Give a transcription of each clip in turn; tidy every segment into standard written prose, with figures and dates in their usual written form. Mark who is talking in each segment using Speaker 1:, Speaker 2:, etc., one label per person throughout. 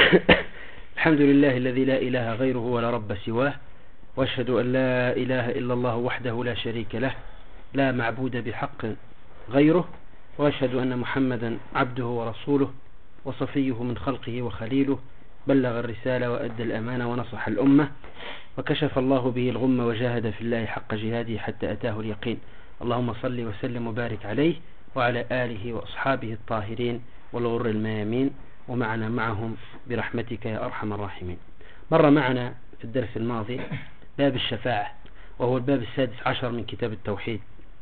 Speaker 1: الحمد لله الذي لا إله غيره ولا رب سواه، وأشهد أن لا إله إلا الله وحده لا شريك له، لا معبود بحق غيره، وأشهد أن محمدا عبده ورسوله وصفيه من خلقه وخليله، بلغ الرسالة وأدى الأمانة ونصح الأمة، وكشف الله به الغمة وجاهد في الله حق جهاده حتى أتاه اليقين. اللهم صل وسلم وبارك عليه وعلى آله وأصحابه الطاهرين والغر الميامين، ومعنا معهم برحمتك يا أرحم الراحمين. مر معنا في الدرس الماضي باب الشفاعة، وهو الباب السادس عشر من كتاب التوحيد.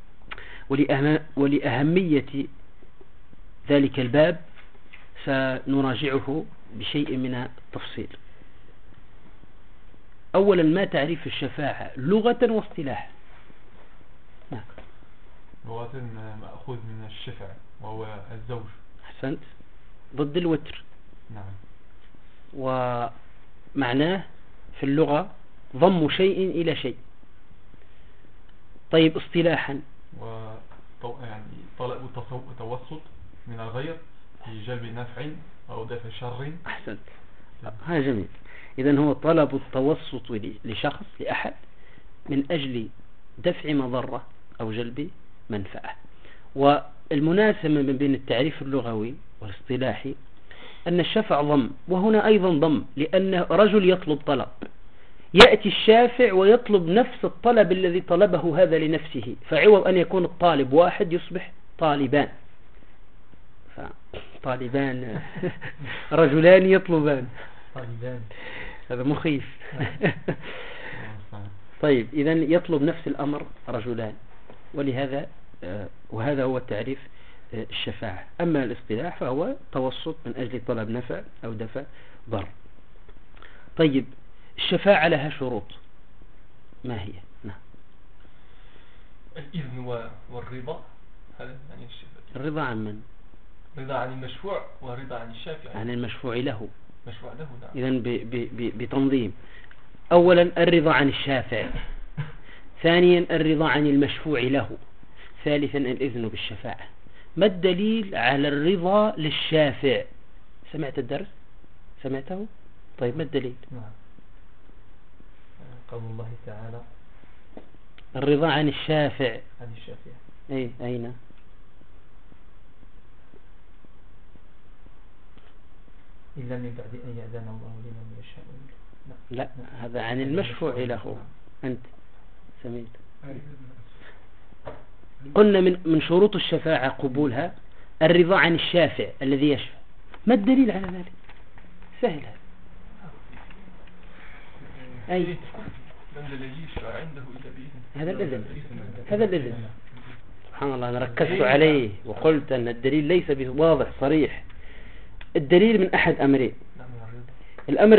Speaker 1: ولأهمية ذلك الباب سنراجعه بشيء من التفصيل. أولا، ما تعريف الشفاعة لغة واصطلاحا؟
Speaker 2: لغة مأخوذ من الشفع وهو الزوج.
Speaker 1: أحسنت، ضد الوتر.
Speaker 2: نعم.
Speaker 1: ومعناه في اللغة ضم شيء إلى شيء. طيب، اصطلاحا
Speaker 2: يعني طلب التوسط من الغير في جلب نفع أو دفع شر.
Speaker 1: أحسنت، هذا جميل. إذن هو طلب التوسط لشخص، لأحد، من أجل دفع مضرة أو جلب منفعة. والمناسبة من بين التعريف اللغوي والاصطلاحي أن الشفع ضم، وهنا أيضا ضم، لأن رجل يطلب طلب، يأتي الشافع ويطلب نفس الطلب الذي طلبه هذا لنفسه، فعوض أن يكون الطالب واحد يصبح طالبان. طالبان رجلان يطلبان، هذا مخيف. طيب، إذن يطلب نفس الأمر رجلان، ولهذا وهذا هو التعريف الشفاعة. أما الاصطلاح فهو توسط من أجل طلب نفع أو دفع ضر. طيب، الشفاعة لها شروط، ما هي؟ نعم.
Speaker 3: الإذن والرضا، هذا يعني الشفاعة.
Speaker 1: الرضا عن من؟
Speaker 3: رضا عن المشفوع ورضا عن الشافع.
Speaker 1: عن المشفوع له.
Speaker 3: مشفوع له، نعم.
Speaker 1: إذن بتنظيم. أولا الرضا عن الشافع، ثانيا الرضا عن المشفوع له، ثالثا الإذن بالشفاعة. ما الدليل على الرضا للشافع؟ سمعت الدرس؟ سمعته؟ طيب، ما الدليل؟
Speaker 3: نعم. قول الله تعالى
Speaker 1: الرضا عن الشافع.
Speaker 3: عن الشافع.
Speaker 1: أين؟
Speaker 3: إلا من بعد أن يأذن الله لمن يشاء.
Speaker 1: لا، هذا عن المشفوع له. أنت سمعت؟ قلنا من شروط الشفاعة قبولها الرضا عن الشافع الذي يشفع. ما الدليل على ذلك؟ سهل هذا. أي
Speaker 3: من الذي يشفع عنده إلا بإذنه.
Speaker 1: هذا الإذن. هذا الإذن. سبحان الله، أنا ركزت عليه وقلت أن الدليل ليس واضح صريح. الدليل من أحد أمرين. الأمر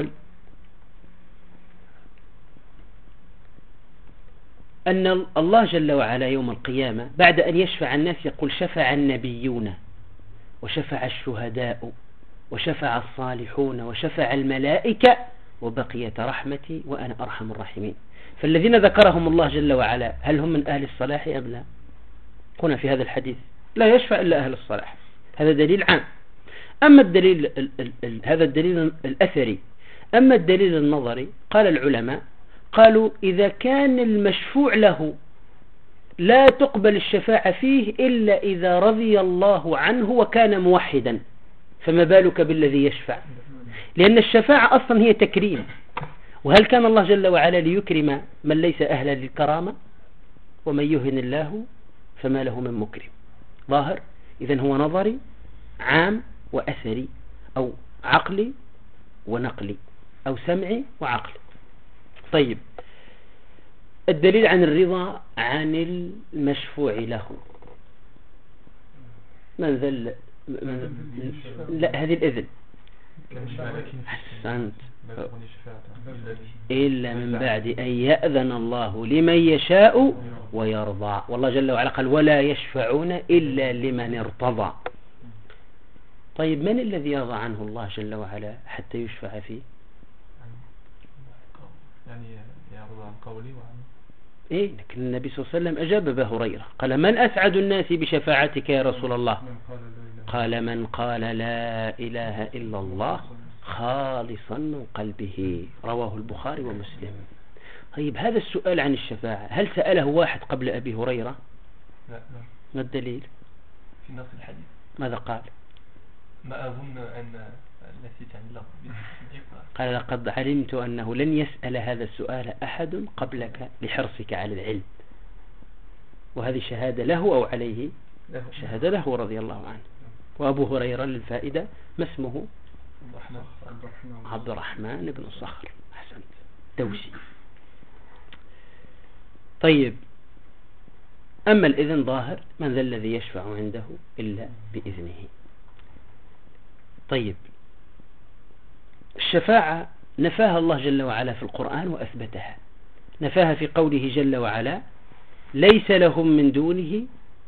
Speaker 1: الأول أن الله جل وعلا يوم القيامة بعد أن يشفع الناس يقول شفع النبيون وشفع الشهداء وشفع الصالحون وشفع الملائكة وبقيت رحمتي وأنا أرحم الراحمين. فالذين ذكرهم الله جل وعلا هل هم من أهل الصلاح أم لا؟ قلنا في هذا الحديث لا يشفع إلا أهل الصلاح. هذا دليل عام. أما الدليل هذا الدليل الأثري. أما الدليل النظري، قال العلماء قالوا إذا كان المشفوع له لا تقبل الشفاعة فيه إلا إذا رضي الله عنه وكان موحدا، فما بالك بالذي يشفع؟ لأن الشفاعة أصلا هي تكريم، وهل كان الله جل وعلا ليكرم من ليس أهلا للكرامة؟ ومن يهن الله فما له من مكرم. ظاهر. إذن هو نظري عام وأثري، أو عقلي ونقلي، أو سمعي وعقلي. طيب، الدليل عن الرضا عن المشفوع له. من ذل؟ لا، هذه الإذن. أحسنت. إلا من بعد أن يأذن الله لمن يشاء ويرضى. والله جل وعلا قال ولا يشفعون إلا لمن ارتضى. طيب، من الذي يرضى عنه الله جل وعلا حتى يشفع فيه؟
Speaker 2: يعني يرضى عن قولي وعن
Speaker 1: لكن النبي صلى الله عليه وسلم أجاب أبا هريرة قال من أسعد الناس بشفاعتك يا رسول الله؟ قال من قال لا إله إلا الله خالصا من قلبه، رواه البخاري ومسلم. طيب هذا السؤال عن الشفاعة هل سأله واحد قبل أبي هريرة؟
Speaker 2: لا.
Speaker 1: ما الدليل؟
Speaker 2: في نص الحديث
Speaker 1: ماذا قال؟
Speaker 2: ما أظن أن نسيت عن الله.
Speaker 1: قال لقد علمت أنه لن يسأل هذا السؤال أحد قبلك لحرصك على العلم. وهذه شهادة له أو عليه؟ شهادة له رضي الله عنه. وأبو هريرة للفائدة ما اسمه؟ عبد الرحمن بن صخر. أحسنت، دوسي. طيب أما الإذن ظاهر، من ذا الذي يشفع عنده إلا بإذنه. طيب الشفاعة نفاها الله جل وعلا في القرآن وأثبتها. نفاها في قوله جل وعلا ليس لهم من دونه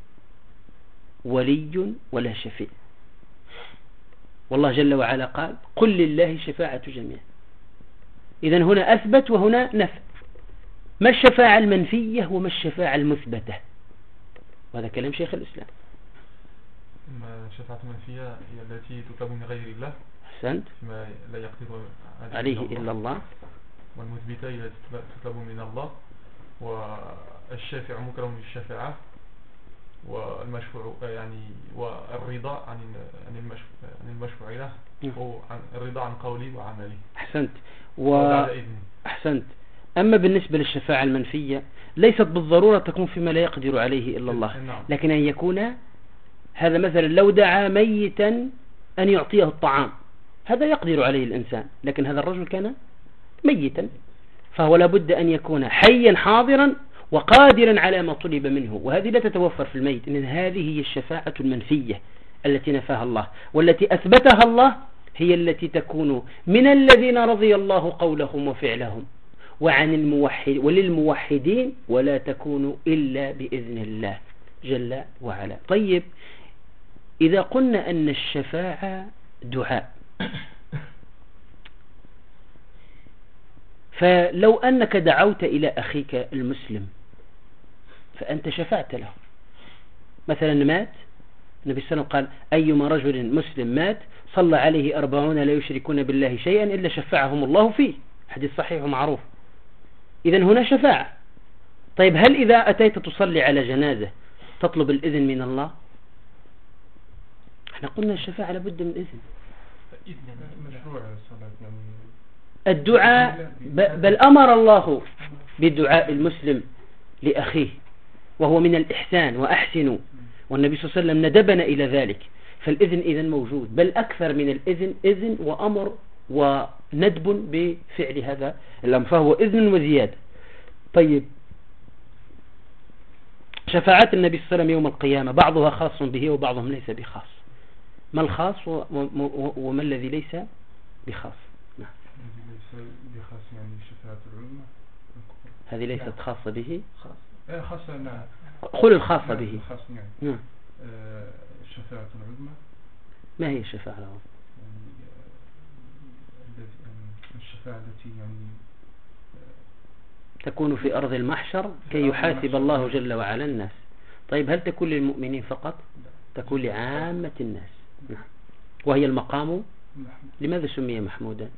Speaker 1: ولي ولا شفيع. والله جل وعلا قال قل لله الشفاعة جميعا. إذن هنا أثبت وهنا نفى. ما الشفاعة المنفية وما الشفاعة المثبتة؟ وهذا كلام شيخ الإسلام.
Speaker 2: الشفاعة المنفية هي التي تطلب من غير الله،
Speaker 1: أحسنت،
Speaker 2: فيما لا يقدر
Speaker 1: عليه إلا الله.
Speaker 2: والمثبتة هي التي تطلب من الله. والشافع مكرم بالشفاعة، والمشفوع يعني والرضا عن المشفوع له، الرضا عن قولي وعملي.
Speaker 1: أحسنت. أحسنت. أما بالنسبة للشفاعة المنفية ليست بالضرورة تكون فيما لا يقدر عليه إلا الله، لكن أن يكون هذا مثلا لو دعا ميتا أن يعطيه الطعام، هذا يقدر عليه الإنسان، لكن هذا الرجل كان ميتا، فهو لابد أن يكون حيا حاضرا وقادرا على ما طلب منه، وهذه لا تتوفر في الميت. إن هذه هي الشفاعة المنفية التي نفاها الله، والتي أثبتها الله هي التي تكون من الذين رضي الله قولهم وفعلهم وعن الموحد وللموحدين، ولا تكون إلا بإذن الله جل وعلا. طيب إذا قلنا أن الشفاعة دعاء، فلو أنك دعوت إلى أخيك المسلم فأنت شفعت له. مثلا مات النبي صلى الله عليه وسلم قال أيما رجل مسلم مات صلى عليه 40 لا يشركون بالله شيئا إلا شفعهم الله فيه، حديث صحيح ومعروف. إذن هنا شفاعة. طيب هل إذا أتيت تصلي على جنازة تطلب الإذن من الله؟ احنا قلنا الشفاعة لابد من إذن. الدعاء بل أمر الله بدعاء المسلم لأخيه، وهو من الإحسان وأحسنوا، والنبي صلى الله عليه وسلم ندبنا إلى ذلك. فالإذن إذن موجود، بل أكثر من الإذن، إذن وأمر وندب بفعل هذا الأمر، فهو إذن وزيادة. طيب شفاعات النبي صلى الله عليه وسلم يوم القيامة بعضها خاص به وبعضهم ليس بخاص. ما الخاص وما الذي ليس بخاص؟ نعم.
Speaker 4: بخاص يعني شفاعة العلماء،
Speaker 1: هذه ليست خاصة به.
Speaker 4: خاصة نعم.
Speaker 1: قل الخاصة به.
Speaker 4: نعم. شفاعة العلماء.
Speaker 1: ما هي الشفاعة العظمى؟
Speaker 4: الشفاعة التي يعني
Speaker 1: تكون في أرض المحشر كي يحاسب الله جل وعلا الناس. طيب هل تكون للمؤمنين فقط؟ تكون لعامة الناس. نعم. وهي المقام. لماذا سمي محمودا؟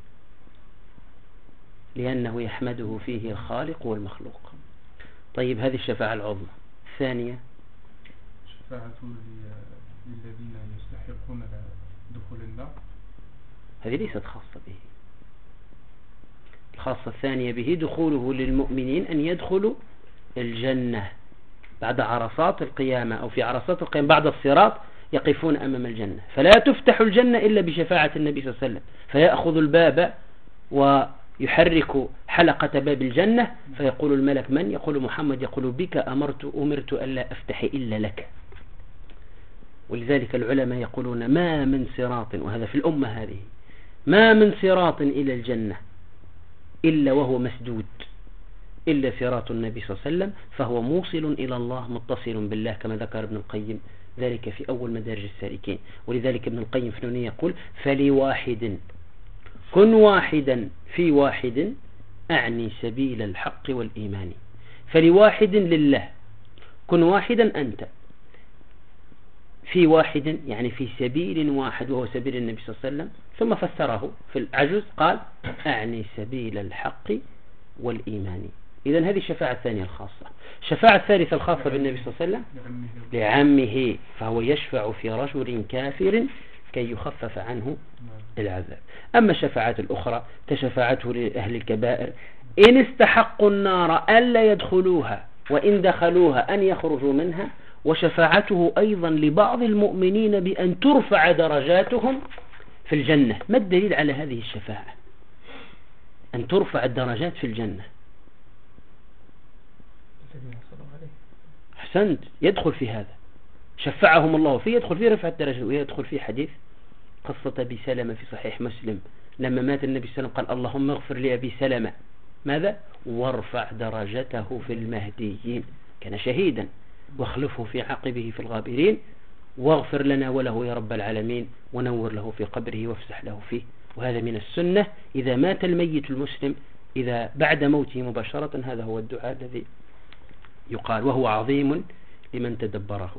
Speaker 1: لأنه يحمده فيه الخالق والمخلوق. طيب هذه الشفاعة العظمى. الثانية
Speaker 4: شفاعة للذين يستحقون دخول النار،
Speaker 1: هذه ليست خاصة به. الخاصة الثانية به دخوله للمؤمنين أن يدخلوا الجنة بعد عرصات القيامة، أو في عرصات القيامة بعد الصراط يقفون أمام الجنة، فلا تفتح الجنة إلا بشفاعة النبي صلى الله عليه وسلم، فيأخذ الباب ويحرك حلقة باب الجنة، فيقول الملك من؟ يقول محمد، يقول بك أمرت ألا أفتح إلا لك. ولذلك العلماء يقولون ما من صراط، وهذا في الأمة هذه، ما من صراط إلى الجنة إلا وهو مسدود إلا صراط النبي صلى الله عليه وسلم، فهو موصل إلى الله متصل بالله، كما ذكر ابن القيم ذلك في أول مدارج السالكين. ولذلك ابن القيم في نونية يقول فلواحد كن واحدا في واحد أعني سبيل الحق والإيمان. فلواحد لله، كن واحدا أنت في واحد يعني في سبيل واحد وهو سبيل النبي صلى الله عليه وسلم، ثم فسره في العجز قال أعني سبيل الحق والإيمان. إذن هذه الشفاعة الثانية الخاصة. الشفاعة الثالثة الخاصة بالنبي صلى الله عليه وسلم لعمه، فهو يشفع في رجل كافر كي يخفف عنه العذاب. أما الشفاعات الأخرى كشفاعته لأهل الكبائر إن استحقوا النار ألا يدخلوها وإن دخلوها أن يخرجوا منها، وشفاعته أيضا لبعض المؤمنين بأن ترفع درجاتهم في الجنة. ما الدليل على هذه الشفاعة؟ أن ترفع الدرجات في الجنة. أحسنت، يدخل في هذا، شفعهم الله فيه، يدخل فيه رفع الدرجات. ويدخل فيه حديث قصة أبي سلمة في صحيح مسلم لما مات النبي صلى الله عليه وسلم قال اللهم اغفر لأبي سلمة ماذا؟ وارفع درجته في المهديين، كان شهيدا، واخلفه في عقبه في الغابرين، واغفر لنا وله يا رب العالمين، ونور له في قبره وافسح له فيه. وهذا من السنة إذا مات الميت المسلم إذا بعد موته مباشرة، هذا هو الدعاء الذي يقال، وهو عظيم لمن تدبره.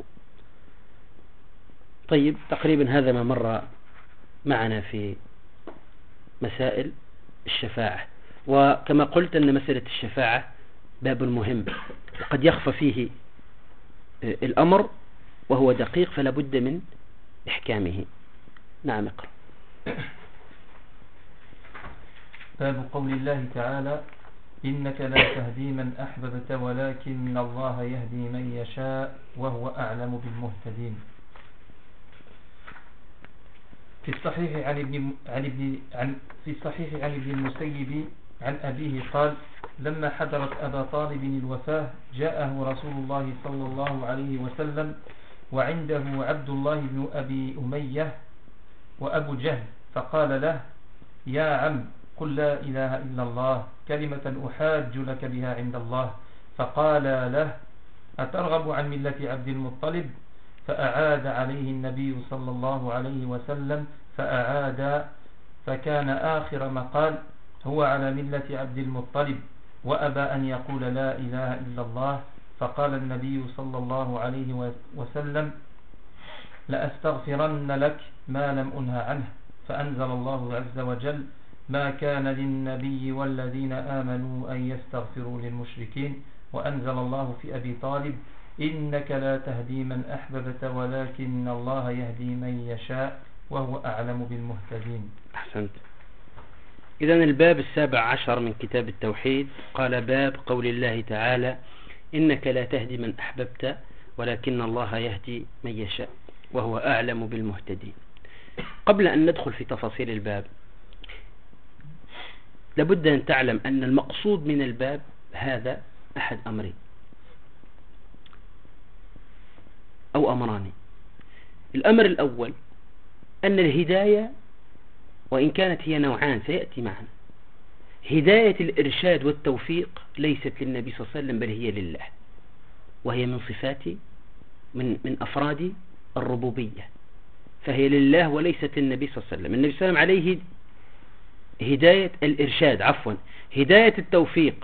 Speaker 1: طيب، تقريبا هذا ما مر معنا في مسائل الشفاعة. وكما قلت أن مسألة الشفاعة باب مهم وقد يخفى فيه الأمر وهو دقيق، فلا بد من إحكامه. نعم، اقرأ.
Speaker 3: باب قول الله تعالى إنك لا تهدي من أحببت ولكن الله يهدي من يشاء وهو أعلم بالمهتدين. في الصحيح عن ابن المسيب عن أبيه قال لما حضرت أبا طالب الوفاة جاءه رسول الله صلى الله عليه وسلم وعنده عبد الله بن أبي أمية وأبو جهل، فقال له يا عم قل لا إله إلا الله كلمة أحاج لك بها عند الله. فقال له أترغب عن ملة عبد المطلب؟ فأعاد عليه النبي صلى الله عليه وسلم فأعاد، فكان آخر ما قال هو على ملة عبد المطلب، وأبى أن يقول لا إله إلا الله. فقال النبي صلى الله عليه وسلم لأستغفرن لك ما لم أنه عنه. فأنزل الله عز وجل ما كان للنبي والذين آمنوا أن يستغفروا للمشركين. وأنزل الله في أبي طالب إنك لا تهدي من أحببت ولكن الله يهدي من يشاء وهو أعلم بالمهتدين.
Speaker 1: أحسنت. إذن الباب 17 من كتاب التوحيد قال باب قول الله تعالى إنك لا تهدي من أحببت ولكن الله يهدي من يشاء وهو أعلم بالمهتدين. قبل أن ندخل في تفاصيل الباب لابد أن تعلم أن المقصود من الباب هذا أحد أمرين أو أمران. الأمر الأول أن الهداية وإن كانت هي نوعان سيأتي معنا، هداية الإرشاد والتوفيق ليست للنبي صلى الله عليه وسلم بل هي لله، وهي من صفات من أفراد الربوبية، فهي لله وليست للنبي صلى الله عليه وسلم. النبي صلى الله عليه وسلم عليه هداية الإرشاد هداية التوفيق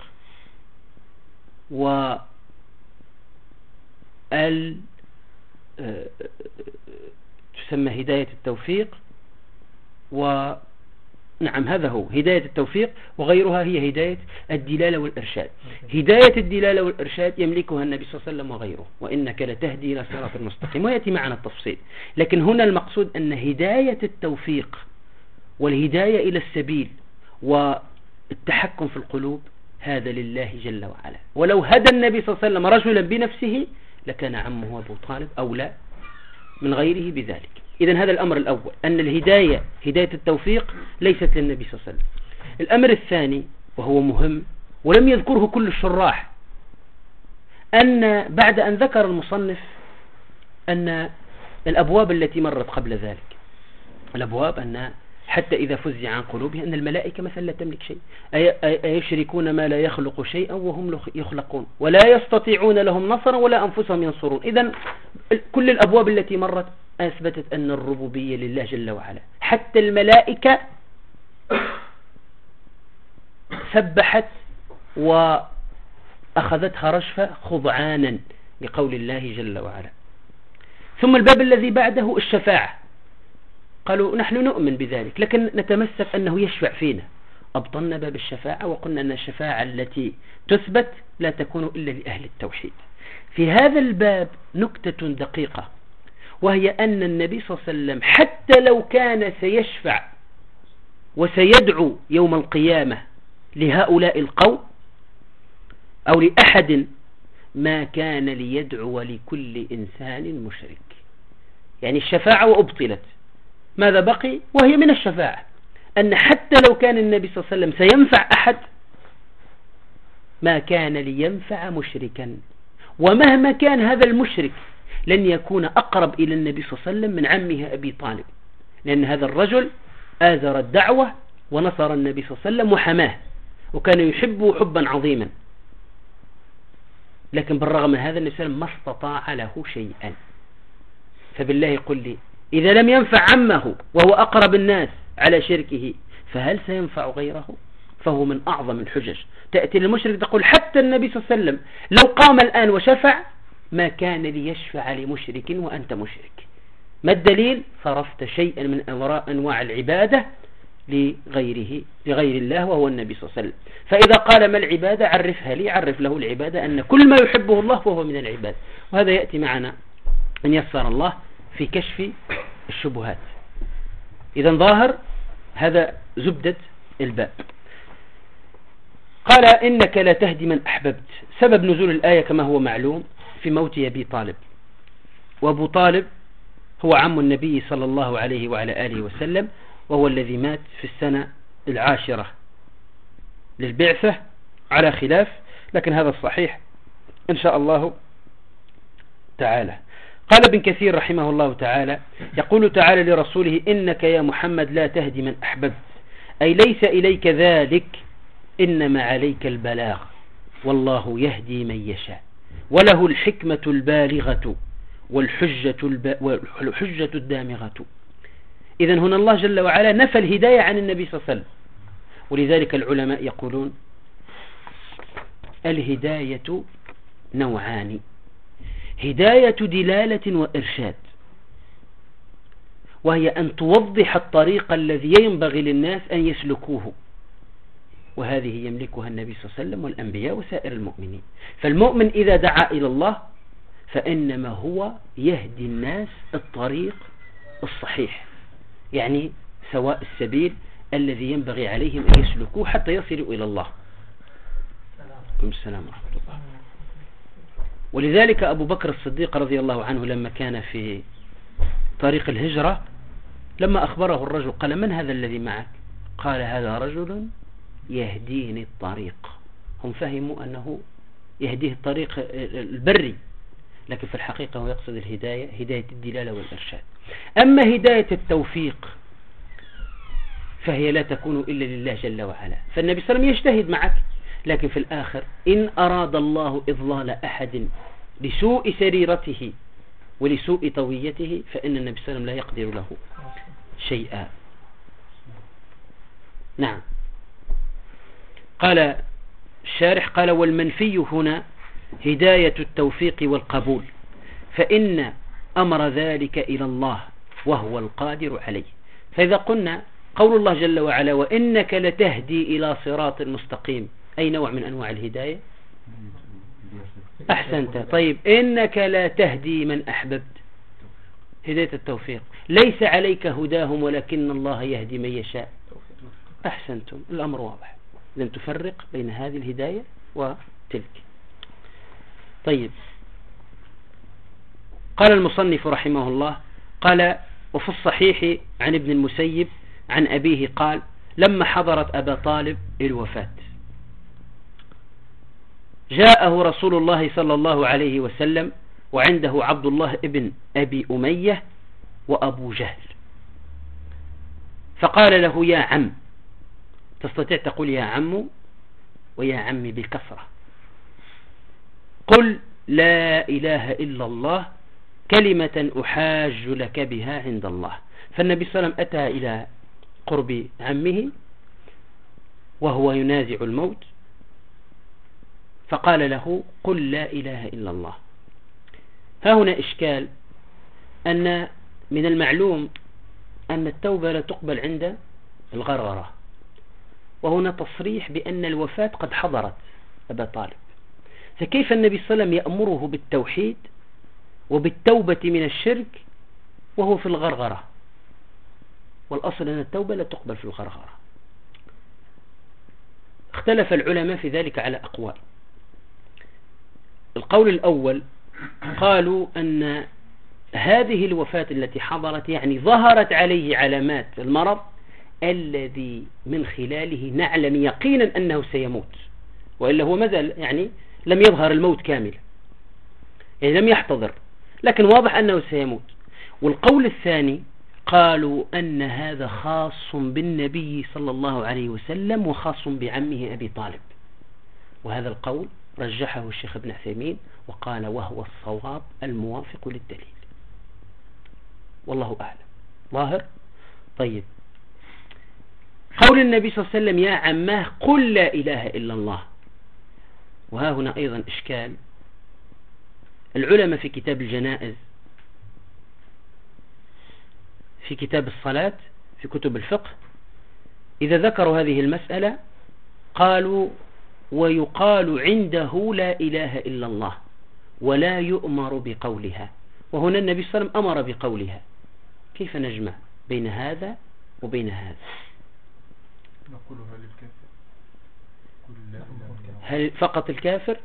Speaker 1: تسمى هداية التوفيق، ونعم هذا هو هداية التوفيق، وغيرها هي هداية الدلالة والإرشاد. هداية الدلالة والإرشاد يملكها النبي صلى الله عليه وسلم وغيره، وإنك لتهدي إلى صراط المستقيم، ويأتي معنا التفصيل. لكن هنا المقصود أن هداية التوفيق والهداية إلى السبيل والتحكم في القلوب هذا لله جل وعلا. ولو هدى النبي صلى الله عليه وسلم رجلا بنفسه لكان عمه أبو طالب أولى من غيره بذلك. إذن هذا الأمر الأول، أن الهداية هداية التوفيق ليست للنبي صلى الله عليه وسلم. الأمر الثاني وهو مهم ولم يذكره كل الشراح، أن بعد أن ذكر المصنف أن الأبواب التي مرت قبل ذلك، الأبواب أن حتى إذا فزع عن قلوبها أن الملائكة مثلا لا تملك شيء، أيشركون ما لا يخلق شيئا وهم يخلقون ولا يستطيعون لهم نصرا ولا أنفسهم ينصرون. إذن كل الأبواب التي مرت أثبتت أن الربوبية لله جل وعلا. حتى الملائكة سبحت وأخذتها رشفة خضعانا لقول الله جل وعلا. ثم الباب الذي بعده الشفاعة، قالوا نحن نؤمن بذلك لكن نتمسك أنه يشفع فينا. أبطلنا باب الشفاعة وقلنا أن الشفاعة التي تثبت لا تكون إلا لأهل التوحيد. في هذا الباب نكتة دقيقة، وهي أن النبي صلى الله عليه وسلم حتى لو كان سيشفع وسيدعو يوم القيامة لهؤلاء القوم أو لأحد، ما كان ليدعو لكل إنسان مشرك. يعني الشفاعة وأبطلت، ماذا بقي؟ وهي من الشفاعة أن حتى لو كان النبي صلى الله عليه وسلم سينفع أحد ما كان لينفع مشركا، ومهما كان هذا المشرك لن يكون أقرب إلى النبي صلى الله عليه وسلم من عمه أبي طالب، لأن هذا الرجل آزر الدعوة ونصر النبي صلى الله عليه وسلم وحماه وكان يحبه حبا عظيما، لكن بالرغم من هذا النبي صلى الله عليه وسلم ما استطاع له شيئا. فبالله قل لي إذا لم ينفع عمه وهو أقرب الناس على شركه فهل سينفع غيره؟ فهو من أعظم الحجج. تأتي للمشرك تقول حتى النبي صلى الله عليه وسلم لو قام الآن وشفع ما كان ليشفع لمشرك وأنت مشرك. ما الدليل؟ صرفت شيئا من أنواع العبادة لغير الله وهو النبي صلى الله عليه وسلم. فإذا قال ما العبادة عرفها لي، عرف له العبادة أن كل ما يحبه الله فهو من العباد. وهذا يأتي معنا أن يسر الله في كشف الشبهات. إذا ظاهر هذا زبدة الباب. قال إنك لا تهدي من أحببت. سبب نزول الآية كما هو معلوم في موت أبي طالب، وأبو طالب هو عم النبي صلى الله عليه وعلى آله وسلم، وهو الذي مات في السنة 10 للبعثة على خلاف، لكن هذا الصحيح إن شاء الله تعالى. قال ابن كثير رحمه الله تعالى يقول تعالى لرسوله إنك يا محمد لا تهدي من أحببت، أي ليس إليك ذلك، إنما عليك البلاغ، والله يهدي من يشاء وله الحكمة البالغة والحجة الدامغة. إذن هنا الله جل وعلا نفى الهداية عن النبي صلى الله عليه وسلم، ولذلك العلماء يقولون الهداية نوعان: هداية دلالة وإرشاد، وهي أن توضح الطريق الذي ينبغي للناس أن يسلكوه، وهذه يملكها النبي صلى الله عليه وسلم والأنبياء وسائر المؤمنين. فالمؤمن إذا دعا إلى الله فإنما هو يهدي الناس الطريق الصحيح، يعني سواء السبيل الذي ينبغي عليهم أن يسلكوه حتى يصلوا إلى الله. السلام ورحمة الله. ولذلك أبو بكر الصديق رضي الله عنه لما كان في طريق الهجرة، لما أخبره الرجل قال من هذا الذي معك؟ قال هذا رجل يهديني الطريق. هم فهموا أنه يهديه الطريق البري، لكن في الحقيقة هو يقصد الهداية، هداية الدلالة والإرشاد. أما هداية التوفيق فهي لا تكون إلا لله جل وعلا. فالنبي صلى الله عليه وسلم يجتهد معك، لكن في الآخر إن أراد الله إضلال أحد لسوء سريرته ولسوء طويته فإن النبي صلى الله عليه وسلم لا يقدر له شيئا. نعم. قال الشارح قال والمنفي هنا هداية التوفيق والقبول، فإن أمر ذلك إلى الله وهو القادر عليه. فإذا قلنا قول الله جل وعلا وإنك لتهدي إلى صراط مستقيم، أي نوع من أنواع الهداية؟ أحسنت. طيب إنك لا تهدي من أحببت، هداية التوفيق، ليس عليك هداهم ولكن الله يهدي من يشاء. أحسنتم، الأمر واضح، لن تفرق بين هذه الهداية وتلك. طيب قال المصنف رحمه الله قال وفي الصحيح عن ابن المسيب عن أبيه قال لما حضرت أبا طالب الوفاة جاءه رسول الله صلى الله عليه وسلم وعنده عبد الله ابن أبي أمية وأبو جهل، فقال له يا عم، تستطيع تقول يا عم ويا عمي بالكسرة، قل لا إله إلا الله كلمة أحاج لك بها عند الله. فالنبي صلى الله عليه وسلم أتى إلى قرب عمه وهو ينازع الموت فقال له قل لا إله إلا الله. ها هنا إشكال، أن من المعلوم أن التوبة لا تقبل عند الغرغرة، وهنا تصريح بأن الوفاة قد حضرت أبا طالب، فكيف النبي صلى الله عليه وسلم يأمره بالتوحيد وبالتوبة من الشرك وهو في الغرغرة؟ والأصل أن التوبة لا تقبل في الغرغرة. اختلف العلماء في ذلك على أقوال. القول الأول قالوا أن هذه الوفاة التي حضرت يعني ظهرت عليه علامات المرض الذي من خلاله نعلم يقينا أنه سيموت، وإلا هو مازال يعني لم يظهر الموت كاملا، يعني لم يحتضر، لكن واضح أنه سيموت. والقول الثاني قالوا أن هذا خاص بالنبي صلى الله عليه وسلم وخاص بعمه أبي طالب، وهذا القول رجحه الشيخ ابن عثيمين وقال وهو الصواب الموافق للدليل، والله أعلم. ظاهر؟ طيب، قول النبي صلى الله عليه وسلم يا عماه قل لا إله إلا الله، وها هنا أيضا إشكال. العلماء في كتاب الجنائز، في كتاب الصلاة، في كتب الفقه، إذا ذكروا هذه المسألة قالوا ويقال عنده لا إله إلا الله ولا يؤمر بقولها، وهنا النبي صلى الله عليه وسلم أمر بقولها. كيف نجمع بين هذا وبين هذا؟
Speaker 4: نقولها للكافر قل لا إله إلا الله.
Speaker 1: هل فقط الكافر؟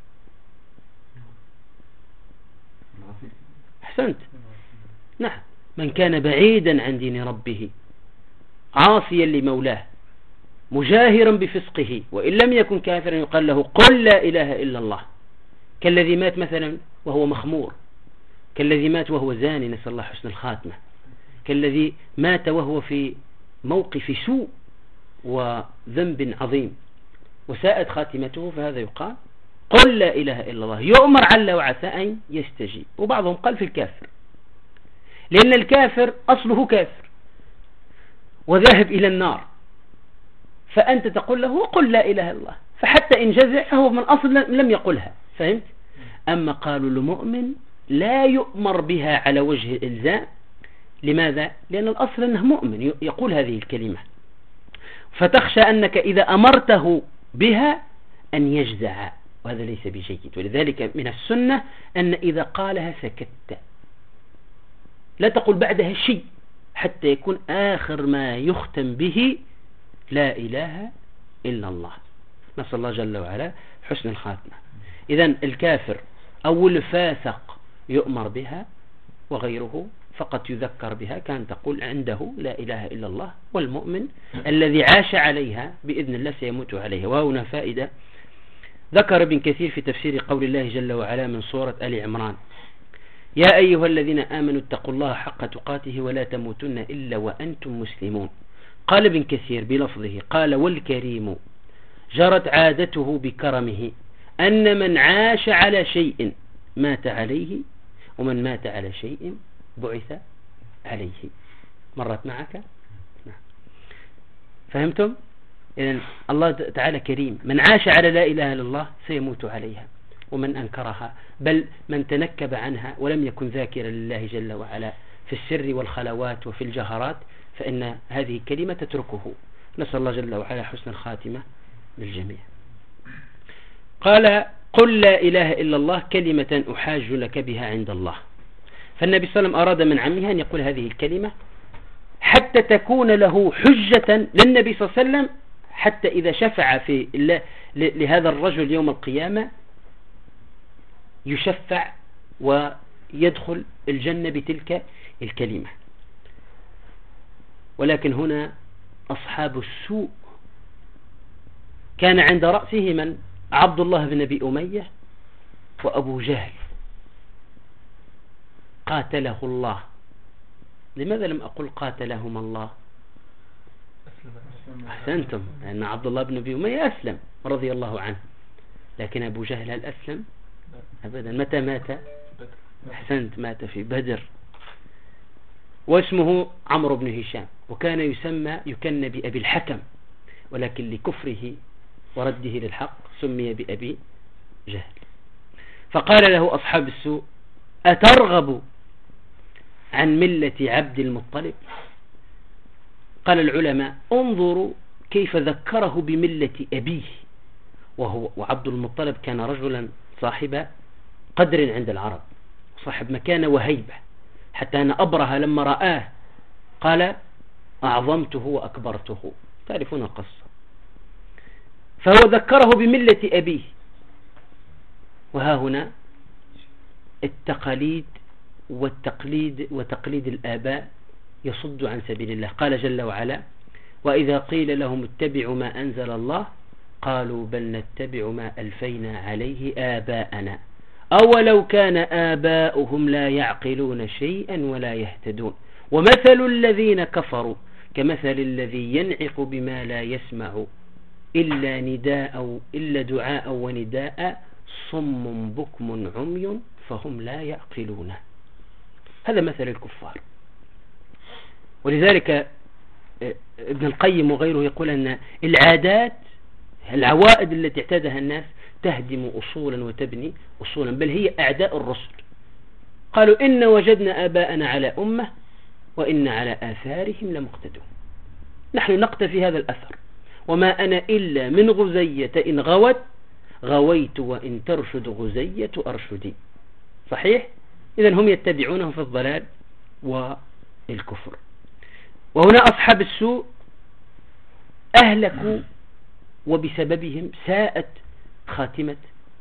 Speaker 1: أحسنت، نعم، من كان بعيدا عن دين ربه عاصيا لمولاه مجاهرا بفسقه وإن لم يكن كافرا يقال له قل لا إله إلا الله، كالذي مات مثلا وهو مخمور، كالذي مات وهو زاني نسأل الله حسن الخاتمة، كالذي مات وهو في موقف سوء وذنب عظيم وساءت خاتمته، فهذا يقال قل لا إله إلا الله، يؤمر عل وعسى أن يستجيب. وبعضهم قال في الكافر، لأن الكافر أصله كافر وذاهب إلى النار، فأنت تقول له قل لا إله إلا الله، فحتى إن جزع فهو من أصل لم يقلها، فهمت؟ أما قالوا المؤمن لا يؤمر بها على وجه الإلزام. لماذا؟ لأن الأصل أنه مؤمن يقول هذه الكلمة، فتخشى أنك إذا أمرته بها أن يجزع، وهذا ليس بجيد. ولذلك من السنة أن إذا قالها سكت، لا تقول بعدها شيء حتى يكون آخر ما يختم به لا إله إلا الله. نسأل الله جل وعلا حسن الخاتمة. إذن الكافر أو الفاسق يؤمر بها، وغيره فقط يذكر بها، كان تقول عنده لا إله إلا الله. والمؤمن الذي عاش عليها بإذن الله سيموت عليها. وهنا فائدة ذكر ابن كثير في تفسير قول الله جل وعلا من سورة آل عمران يا أيها الذين آمنوا اتقوا الله حق تقاته ولا تموتن إلا وأنتم مسلمون. قال ابن كثير بلفظه قال والكريم جرت عادته بكرمه أن من عاش على شيء مات عليه، ومن مات على شيء بعث عليه. مرت معك؟ نعم. فهمتم؟ إذن الله تعالى كريم، من عاش على لا إله إلا الله سيموت عليها، ومن أنكرها بل من تنكب عنها ولم يكن ذاكرا لله جل وعلا في السر والخلوات وفي الجهرات فإن هذه الكلمة تتركه. نسأل الله جل وعلا حسن الخاتمة للجميع. قال قل لا إله إلا الله كلمة أحاج لك بها عند الله. فالنبي صلى الله عليه وسلم أراد من عمها أن يقول هذه الكلمة حتى تكون له حجة للنبي صلى الله عليه وسلم، حتى إذا شفع في لهذا الرجل يوم القيامة يشفع ويدخل الجنة بتلك الكلمة. ولكن هنا أصحاب السوء كان عند رأسه من؟ عبد الله بن أبي أمية وأبو جهل قاتله الله. لماذا لم أقل قاتلهم الله؟ أحسنتم، لأن عبد الله بن أبي أمية أسلم رضي الله عنه، لكن أبو جهل هل أسلم؟ أبدا. متى مات؟ أحسنت، مات في بدر. واسمه عمرو بن هشام، وكان يكن بأبي الحكم، ولكن لكفره ورده للحق سمي بأبي جهل. فقال له أصحاب السوء أترغب عن ملة عبد المطلب؟ قال العلماء انظروا كيف ذكره بملة أبيه، وعبد المطلب كان رجلا صاحب قدر عند العرب، صاحب مكانة وهيبة، حتى أن أبرهة لما رآه قال أعظمته وأكبرته، تعرفون القصة. فهو ذكره بملة أبيه. وها هنا التقاليد وتقليد الآباء يصد عن سبيل الله. قال جل وعلا وإذا قيل لهم اتبعوا ما أنزل الله قالوا بل نتبع ما ألفينا عليه آباءنا أولو كان آباؤهم لا يعقلون شيئا ولا يهتدون ومثل الذين كفروا كمثل الذي ينعق بما لا يسمع إلا دعاء ونداء صم بكم عمي فهم لا يعقلون. هذا مثل الكفار. ولذلك ابن القيم وغيره يقول أن العوائد التي اعتادها الناس تهدم أصولا وتبني أصولا، بل هي أعداء الرسل. قالوا إن وجدنا آباءنا على أمة وإن على آثارهم لمقتدون. نحن نقتفي هذا الأثر، وما أنا إلا من غزية إن غويت وإن ترشد غزية أرشدي. صحيح؟ إذن هم يتبعونه في الضلال والكفر. وهنا أصحاب السوء أهلكوا وبسببهم ساءت خاتمة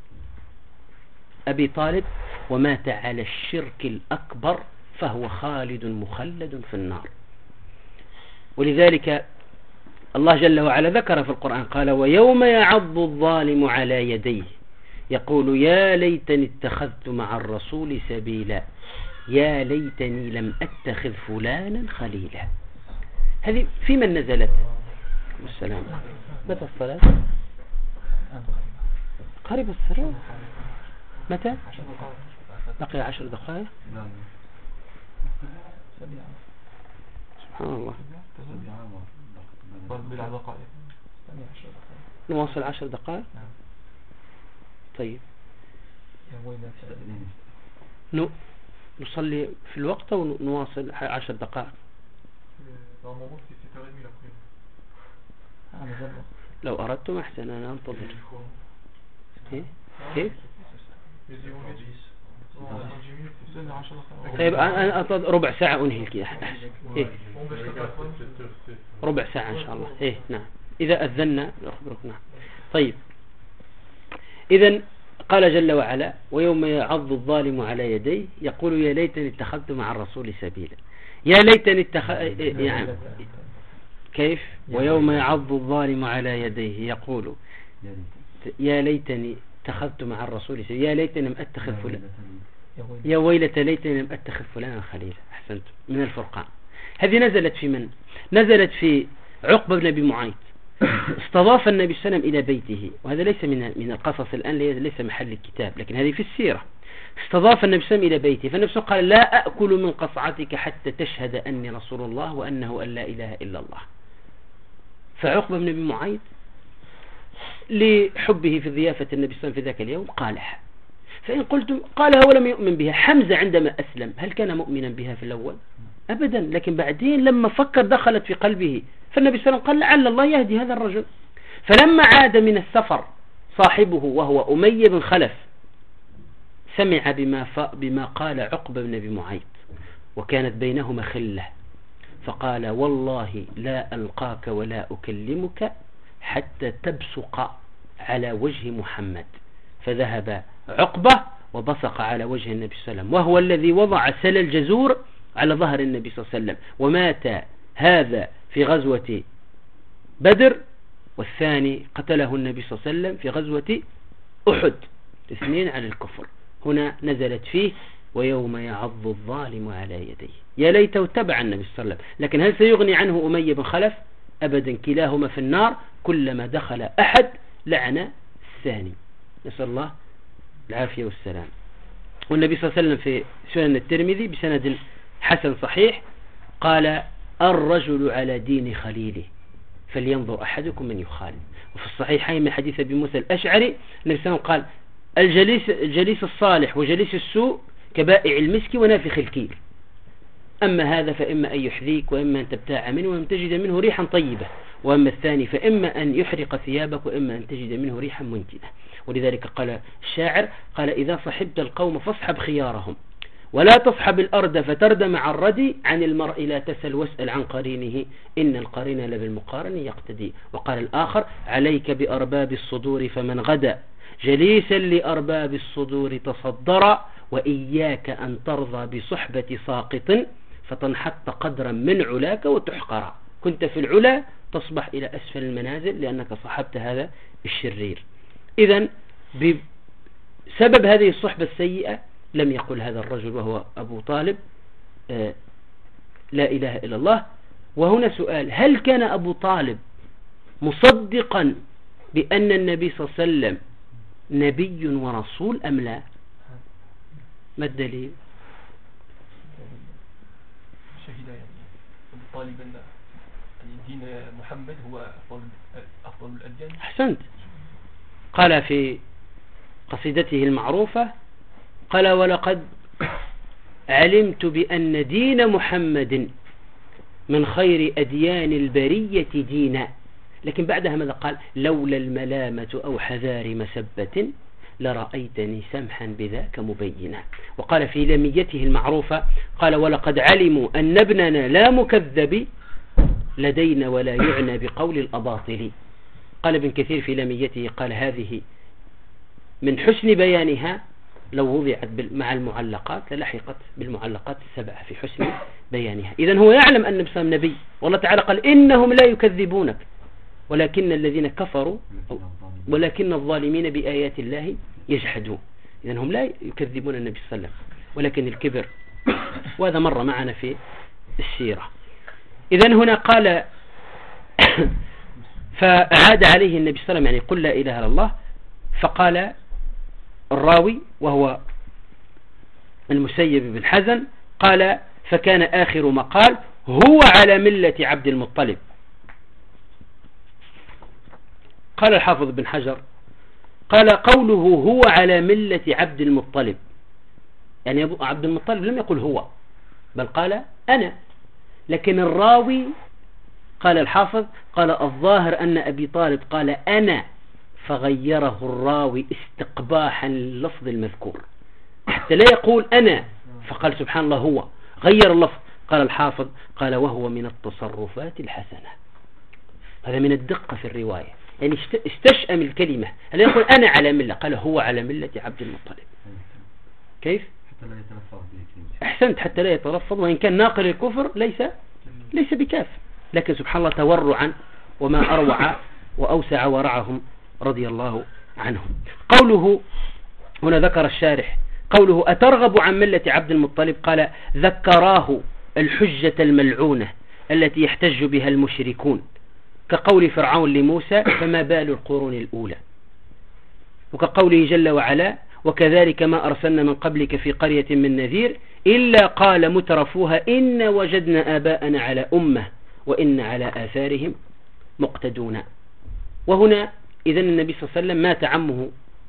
Speaker 1: أبي طالب، ومات على الشرك الأكبر فهو خالد مخلد في النار. ولذلك الله جل وعلا ذكر في القرآن قال ويوم يعض الظالم على يديه يقول يا ليتني اتخذت مع الرسول سبيلا يا ليتني لم أتخذ فلانا خليلا. هذه في من نزلت؟ السلام. متى الصلاة؟ قريب الصلاة. متى؟ بقي 10 دقائق. سبحان الله. نواصل 10 دقائق. طيب نصلي في الوقت ونواصل 10 دقائق. لو أردتم أحسن أنا أنتظر. كيف؟ طيب أنا أنتظر ربع ساعة أنهي الكي أحسن. ربع ساعة إن شاء الله. نعم إذا أذنا أخبرك. نعم طيب. إذن قال جل وعلا ويوم يعض الظالم على يديه يقول يا ليتني اتخذت مع الرسول سبيلا يا ليتني يعني كيف؟ ويوم يعض الظالم على يديه يقول يا ليتني اتخذت مع الرسول سبيلا يا ليتني لم أتخذ فلان يا ويلتى ليتني لم أتخذ فلانا خليلا. أحسنت. من الفرقان. هذه نزلت في من؟ نزلت في عقبة بن أبي معيط. استضاف النبي صلى الله عليه وسلم إلى بيته، وهذا ليس من القصص الآن، ليس محل الكتاب، لكن هذه في السيرة. استضاف النبي صلى الله عليه وسلم إلى بيته، فالنبي صلى الله عليه وسلم قال لا أأكل من قصعتك حتى تشهد أني رسول الله وأنه أن لا إله إلا الله. فعقبة بن أبي معيط لحبه في ضيافة النبي صلى الله عليه وسلم في ذاك اليوم قالها. فإن قلتم قالها ولم يؤمن بها. حمزة عندما أسلم هل كان مؤمنا بها في الأول؟ أبدا، لكن بعدين لما فكر دخلت في قلبه، فالنبي صلى الله عليه وسلم قال لعل الله يهدي هذا الرجل. فلما عاد من السفر صاحبه وهو أمية بن خلف سمع بما قال عقبة بن أبي معيط، وكانت بينهما خلة، فقال والله لا ألقاك ولا أكلمك حتى تبصق على وجه محمد. فذهب عقبة وبصق على وجه النبي صلى الله عليه وسلم، وهو الذي وضع سل الجزور على ظهر النبي صلى الله عليه وسلم. ومات هذا في غزوة بدر، والثاني قتله النبي صلى الله عليه وسلم في غزوة أحد. اثنين على الكفر. هنا نزلت فيه ويوم يعض الظالم على يديه. يا ليته اتبع النبي صلى الله عليه وسلم. لكن هل سيغني عنه أمية بن خلف؟ أبدا، كلاهما في النار. كلما دخل أحد لعن الثاني، نسأل الله العافية والسلام. والنبي صلى الله عليه وسلم في سنن الترمذي بسند حسن صحيح قال الرجل على دين خليله فلينظر أحدكم من يخالف. وفي الصحيحين من حديث أبي موسى الأشعري النبي صلى الله عليه وسلم قال الجليس الصالح وجليس السوء كبائع المسك ونافخ الكير. أما هذا فإما أن يحذيك، وإما أن تبتاع منه، وإما أن تجد منه ريحا طيبة، وأما الثاني فإما أن يحرق ثيابك، وإما أن تجد منه ريحا منتنة. ولذلك قال الشاعر قال: إذا صحبت القوم فاصحب خيارهم، ولا تصحب الأرض فترد مع الردي، عن المرء لا تسل واسأل عن قرينه، إن القرين لبالمقارن يقتدي. وقال الآخر: عليك بأرباب الصدور فمن غدا جليسا لأرباب الصدور تصدر، وإياك أن ترضى بصحبة ساقط فتنحط قدرا من علاك وتحقر. كنت في العلا تصبح إلى أسفل المنازل لأنك صحبت هذا الشرير. إذن بسبب هذه الصحبة السيئة لم يقل هذا الرجل وهو أبو طالب لا إله إلا الله. وهنا سؤال: هل كان أبو طالب مصدقا بأن النبي صلى الله عليه وسلم نبي ورسول أم لا؟ ما الدليل؟
Speaker 5: شهد يعني أبو طالب أن دين محمد هو أفضل الأديان.
Speaker 1: أحسنت. قال في قصيدته المعروفة قال: ولقد علمت بأن دين محمد من خير أديان البرية دينا. لكن بعدها ماذا قال؟ لولا الملامة أو حذار مسبة لرأيتني سمحا بذاك مبينا. وقال في لميته المعروفة قال: ولقد علموا أن ابننا لا مكذب لدينا ولا يعنى بقول الأباطل. قال ابن كثير في لميته قال: هذه من حسن بيانها لو وضعت مع المعلقات للحقت بالمعلقات السبعة في حسن بيانها. إذن هو يعلم أن النبي نبي، والله تعالى قال: إنهم لا يكذبونك ولكن الذين كفروا ولكن الظالمين بآيات الله يجحدون. إذن هم لا يكذبون النبي صلى الله عليه وسلم ولكن الكبر، وهذا مر معنا في السيرة. إذن هنا قال فأعاد عليه النبي صلى الله عليه وسلم يعني قل لا إله إلا الله. فقال الراوي وهو المسيب بن حزن قال: فكان آخر ما قال: هو على ملة عبد المطلب. قال الحافظ بن حجر قال: قوله هو على ملة عبد المطلب يعني عبد المطلب لم يقل هو بل قال أنا. لكن الراوي قال الحافظ قال: الظاهر أن أبي طالب قال أنا، فغيره الراوي استقباحا لللفظ المذكور حتى لا يقول أنا فقال سبحان الله هو، غير اللفظ. قال الحافظ قال: وهو من التصرفات الحسنة. هذا من الدقة في الرواية، يعني استشأم الكلمة. هل يقول أنا على ملة؟ قال هو على ملة عبد المطلب. كيف؟
Speaker 4: حتى لا يتلفظ به.
Speaker 1: أحسنت، حتى لا يتلفظ، وإن كان ناقل الكفر ليس بكاف، لكن سبحان الله تورعا وما أروع وأوسع ورعهم رضي الله عنهم. قوله هنا ذكر الشارح قوله: أترغب عن ملة عبد المطلب؟ قال: ذكراه الحجة الملعونة التي يحتج بها المشركون، كقول فرعون لموسى: فما بال القرون الأولى، وكقوله جل وعلا: وكذلك ما أرسلنا من قبلك في قرية من نذير إلا قال مترفوها إن وجدنا آباءنا على أمة وإن على آثارهم مقتدون. وهنا إذن النبي صلى الله عليه وسلم مات عمه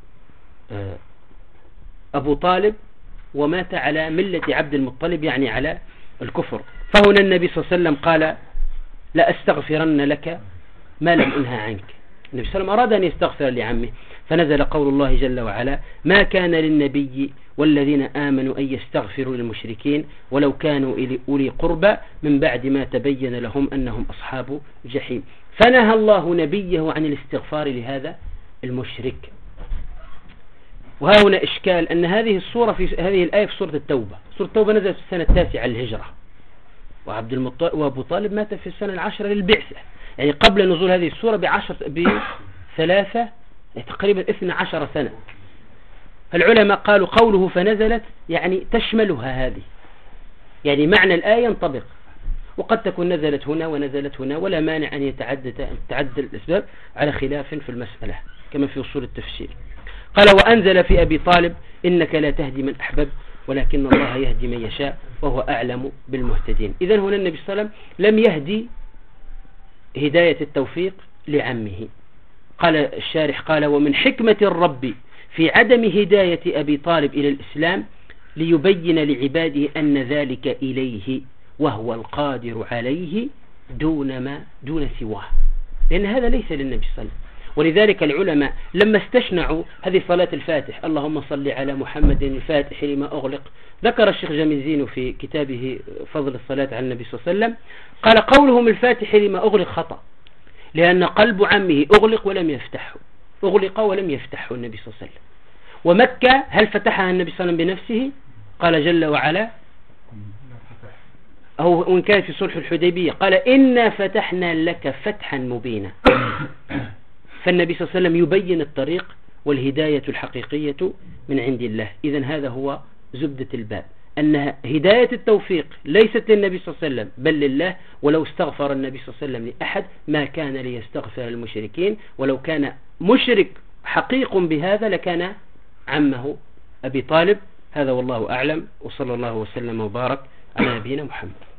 Speaker 1: أبو طالب ومات على ملة عبد المطلب يعني على الكفر. فهنا النبي صلى الله عليه وسلم قال: لا أستغفرن لك ما لم أنهى عنك. النبي صلى الله عليه وسلم أراد أن يستغفر لعمه، فنزل قول الله جل وعلا: ما كان للنبي والذين آمنوا أن يستغفروا للمشركين ولو كانوا أولي قربى من بعد ما تبين لهم أنهم أصحاب جحيم. فنهى الله نبيه عن الاستغفار لهذا المشرك. وها هنا إشكال أن هذه الصورة في هذه الآية في سورة التوبة. سورة التوبة نزلت في السنة 9 للهجرة، وأبو طالب مات في السنة 10 للبعثة، يعني قبل نزول هذه السورة بثلاثة تقريبا 12 سنة. العلماء قالوا قوله فنزلت يعني تشملها هذه، يعني معنى الآية ينطبق، وقد تكون نزلت هنا ونزلت هنا، ولا مانع أن يتعدد الأسباب على خلاف في المسألة كما في أصول التفسير. قال: وأنزل في أبي طالب إنك لا تهدي من أحببت ولكن الله يهدي من يشاء وهو أعلم بالمهتدين. إذن هنا النبي صلى الله عليه وسلم لم يهدي هداية التوفيق لعمه. قال الشارح قال: ومن حكمة الرب في عدم هداية أبي طالب إلى الإسلام ليبين لعباده أن ذلك إليه وهو القادر عليه دون سواه، لأن هذا ليس للنبي صلى الله عليه وسلم. ولذلك العلماء لما استشنعوا هذه صلاة الفاتح، اللهم صل على محمد الفاتح لما أغلق، ذكر الشيخ جميل في كتابه فضل الصلاة على النبي صلى الله عليه وسلم، قال قولهم الفاتح لما أغلق خطأ، لأن قلب عمه أغلق ولم يفتحه، أغلق ولم يفتحه النبي صلى الله عليه وسلم. ومكة هل فتحها النبي صلى الله عليه وسلم بنفسه؟ قال جل وعلا، أو وإن كان في صلح الحديبية قال إنا فتحنا لك فتحا مبينا. فالنبي صلى الله عليه وسلم يبين الطريق والهداية الحقيقية من عند الله. إذن هذا هو زبدة الباب، أن هداية التوفيق ليست للنبي صلى الله عليه وسلم بل لله. ولو استغفر النبي صلى الله عليه وسلم لأحد ما كان ليستغفر المشركين، ولو كان مشرك حقيق بهذا لكان عمه أبي طالب. هذا والله أعلم، وصلى الله وسلم وبارك على نبينا محمد.